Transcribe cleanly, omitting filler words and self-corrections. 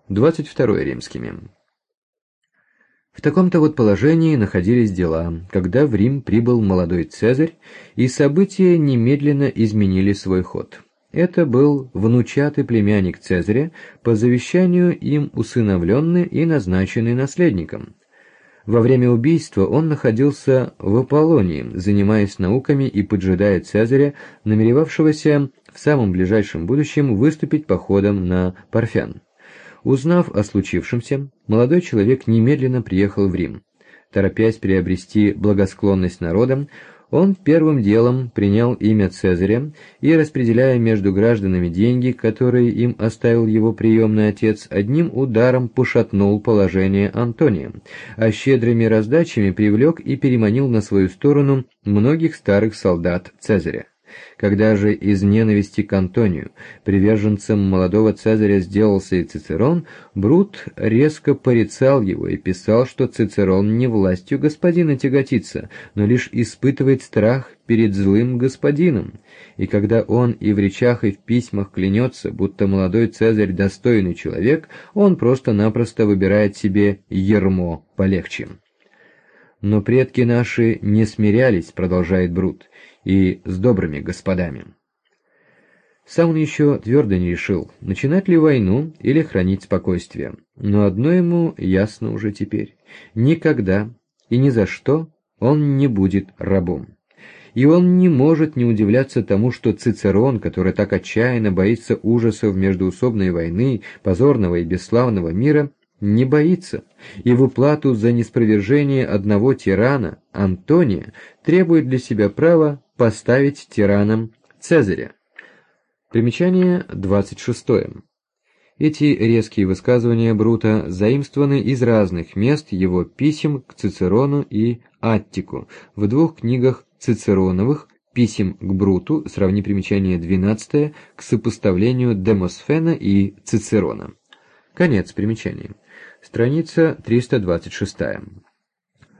22 римскими. В таком-то вот положении находились дела, когда в Рим прибыл молодой Цезарь, и события немедленно изменили свой ход. Это был внучатый племянник Цезаря, по завещанию им усыновленный и назначенный наследником. Во время убийства он находился в Аполлонии, занимаясь науками и поджидая Цезаря, намеревавшегося в самом ближайшем будущем выступить походом на Парфян. Узнав о случившемся, молодой человек немедленно приехал в Рим. Торопясь приобрести благосклонность народа, он первым делом принял имя Цезаря и, распределяя между гражданами деньги, которые им оставил его приемный отец, одним ударом пошатнул положение Антония, а щедрыми раздачами привлек и переманил на свою сторону многих старых солдат Цезаря. Когда же из ненависти к Антонию приверженцем молодого Цезаря сделался и Цицерон, Брут резко порицал его и писал, что Цицерон не властью господина тяготится, но лишь испытывает страх перед злым господином. И когда он и в речах, и в письмах клянется, будто молодой Цезарь достойный человек, он просто-напросто выбирает себе ярмо полегче. «Но предки наши не смирялись», — продолжает Брут, — «и с добрыми господами». Сам он еще твердо не решил, начинать ли войну или хранить спокойствие. Но одно ему ясно уже теперь: никогда и ни за что он не будет рабом. И он не может не удивляться тому, что Цицерон, который так отчаянно боится ужасов междоусобной войны, позорного и бесславного мира, не боится, и в уплату за неспровержение одного тирана, Антония, требует для себя права поставить тираном Цезаря. Примечание 26. Эти резкие высказывания Брута заимствованы из разных мест его писем к Цицерону и Аттику в двух книгах Цицероновых «Писем к Бруту», сравни примечание 12, к сопоставлению Демосфена и Цицерона. Конец примечания. Страница 326.